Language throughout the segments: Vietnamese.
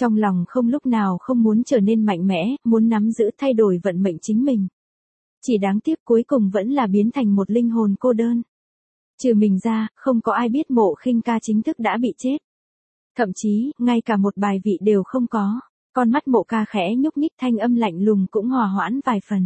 Trong lòng không lúc nào không muốn trở nên mạnh mẽ, muốn nắm giữ thay đổi vận mệnh chính mình. Chỉ đáng tiếc cuối cùng vẫn là biến thành một linh hồn cô đơn. Trừ mình ra, không có ai biết Mộ Khinh Ca chính thức đã bị chết. Thậm chí, ngay cả một bài vị đều không có. Con mắt Mộ Ca khẽ nhúc nhích, thanh âm lạnh lùng cũng hòa hoãn vài phần.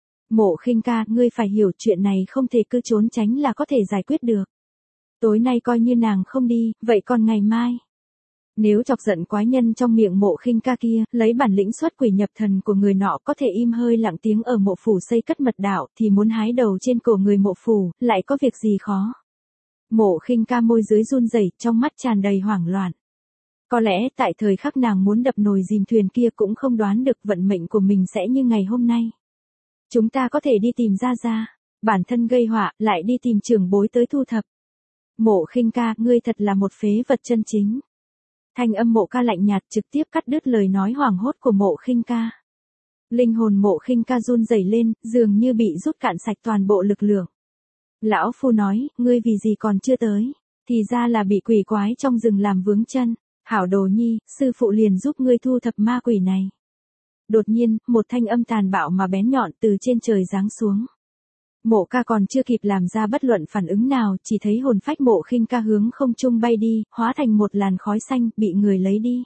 Mộ Khinh Ca, ngươi phải hiểu chuyện này không thể cứ trốn tránh là có thể giải quyết được. Tối nay coi như nàng không đi, vậy còn ngày mai? Nếu chọc giận quái nhân trong miệng Mộ Khinh Ca kia, lấy bản lĩnh xuất quỷ nhập thần của người nọ có thể im hơi lặng tiếng ở mộ phủ xây cất mật đạo thì muốn hái đầu trên cổ người mộ phủ, lại có việc gì khó. Mộ Khinh Ca môi dưới run rẩy, trong mắt tràn đầy hoảng loạn. Có lẽ tại thời khắc nàng muốn đập nồi dìm thuyền kia cũng không đoán được vận mệnh của mình sẽ như ngày hôm nay. Chúng ta có thể đi tìm ra, bản thân gây họa, lại đi tìm trưởng bối tới thu thập. Mộ Khinh Ca, ngươi thật là một phế vật chân chính. Thanh âm Mộ Ca lạnh nhạt trực tiếp cắt đứt lời nói hoảng hốt của Mộ Khinh Ca. Linh hồn Mộ Khinh Ca run rẩy lên, dường như bị rút cạn sạch toàn bộ lực lượng. Lão phu nói, ngươi vì gì còn chưa tới, thì ra là bị quỷ quái trong rừng làm vướng chân. Hảo đồ nhi, sư phụ liền giúp ngươi thu thập ma quỷ này. Đột nhiên, một thanh âm tàn bạo mà bén nhọn từ trên trời giáng xuống. Mộ Ca còn chưa kịp làm ra bất luận phản ứng nào, chỉ thấy hồn phách Mộ Khinh Ca hướng không trung bay đi, hóa thành một làn khói xanh, bị người lấy đi.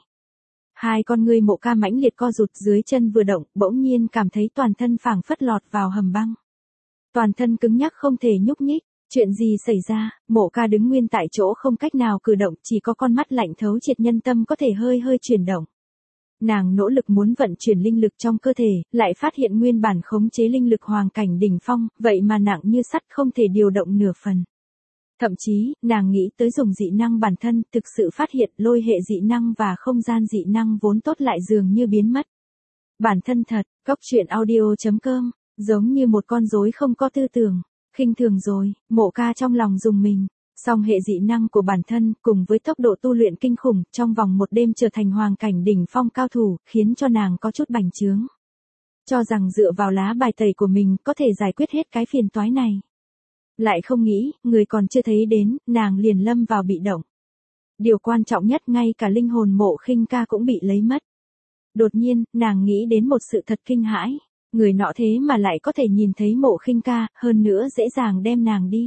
Hai con ngươi Mộ Ca mãnh liệt co rụt, dưới chân vừa động, bỗng nhiên cảm thấy toàn thân phảng phất lọt vào hầm băng. Toàn thân cứng nhắc không thể nhúc nhích. Chuyện gì xảy ra? Mộ Ca đứng nguyên tại chỗ không cách nào cử động, chỉ có con mắt lạnh thấu triệt nhân tâm có thể hơi hơi chuyển động. Nàng nỗ lực muốn vận chuyển linh lực trong cơ thể, lại phát hiện nguyên bản khống chế linh lực hoàng cảnh đỉnh phong, vậy mà nặng như sắt không thể điều động nửa phần. Thậm chí, nàng nghĩ tới dùng dị năng bản thân, thực sự phát hiện lôi hệ dị năng và không gian dị năng vốn tốt lại dường như biến mất. Bản thân thật, goctruyện.audio.com, giống như một con rối không có tư tưởng. Khinh thường rồi, Mộ Ca trong lòng rùng mình. Song hệ dị năng của bản thân cùng với tốc độ tu luyện kinh khủng trong vòng một đêm trở thành hoàng cảnh đỉnh phong cao thủ, khiến cho nàng có chút bành trướng. Cho rằng dựa vào lá bài tẩy của mình có thể giải quyết hết cái phiền toái này. Lại không nghĩ, người còn chưa thấy đến, nàng liền lâm vào bị động. Điều quan trọng nhất ngay cả linh hồn Mộ Khinh Ca cũng bị lấy mất. Đột nhiên, nàng nghĩ đến một sự thật kinh hãi. Người nọ thế mà lại có thể nhìn thấy Mộ Khinh Ca, hơn nữa dễ dàng đem nàng đi.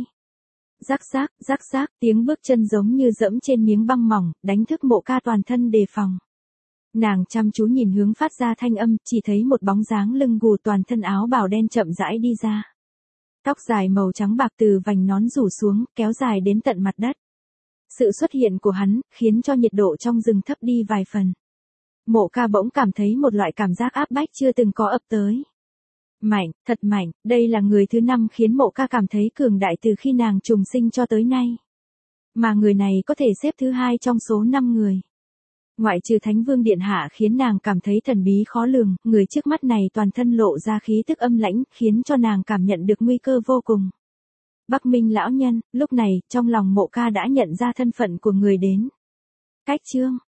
Rắc rác, tiếng bước chân giống như dẫm trên miếng băng mỏng, đánh thức Mộ Ca toàn thân đề phòng. Nàng chăm chú nhìn hướng phát ra thanh âm, chỉ thấy một bóng dáng lưng gù toàn thân áo bào đen chậm rãi đi ra. Tóc dài màu trắng bạc từ vành nón rủ xuống, kéo dài đến tận mặt đất. Sự xuất hiện của hắn, khiến cho nhiệt độ trong rừng thấp đi vài phần. Mộ Ca bỗng cảm thấy một loại cảm giác áp bách chưa từng có ập tới. Mạnh, thật mạnh, đây là người thứ 5 khiến Mộ Ca cảm thấy cường đại từ khi nàng trùng sinh cho tới nay. Mà người này có thể xếp thứ 2 trong số 5 người. Ngoại trừ Thánh Vương Điện Hạ khiến nàng cảm thấy thần bí khó lường, người trước mắt này toàn thân lộ ra khí tức âm lãnh, khiến cho nàng cảm nhận được nguy cơ vô cùng. Bắc Minh lão nhân, lúc này, trong lòng Mộ Ca đã nhận ra thân phận của người đến. Cách chương